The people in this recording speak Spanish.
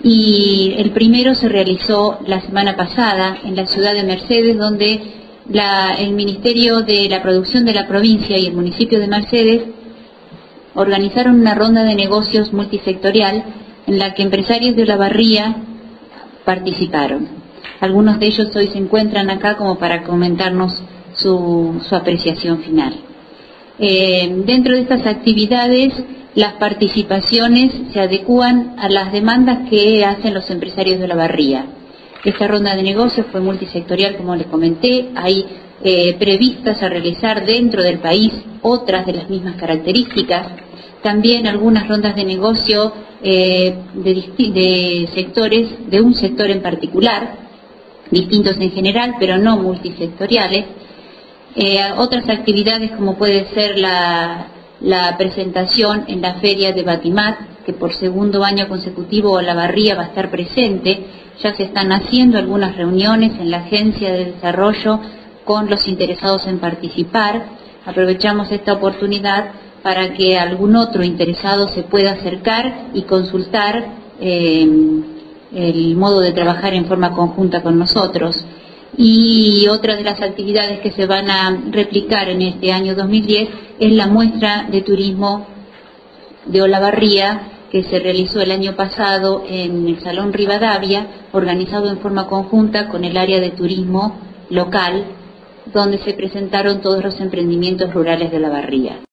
y el primero se realizó la semana pasada en la ciudad de Mercedes, donde el Ministerio de la Producción de la provincia y el municipio de Mercedes organizaron una ronda de negocios multisectorial en la que empresarios de Olavarría participaron. Algunos de ellos hoy se encuentran acá como para comentarnos su apreciación final. Dentro de estas actividades, las participaciones se adecúan a las demandas que hacen los empresarios de Olavarría. Esta ronda de negocios fue multisectorial, como les comenté. Hay previstas a realizar dentro del país otras de las mismas características. También algunas rondas de negocio de sectores, de un sector en particular, distintos en general, pero no multisectoriales. Otras actividades como puede ser la presentación en la feria de Batimat, que por segundo año consecutivo Olavarría va a estar presente. Ya se están haciendo algunas reuniones en la Agencia de Desarrollo con los interesados en participar. Aprovechamos esta oportunidad para que algún otro interesado se pueda acercar y consultar el modo de trabajar en forma conjunta con nosotros. Y otra de las actividades que se van a replicar en este año 2010 es la muestra de turismo de Olavarría, que se realizó el año pasado en el Salón Rivadavia, organizado en forma conjunta con el área de turismo local, donde se presentaron todos los emprendimientos rurales de Olavarría.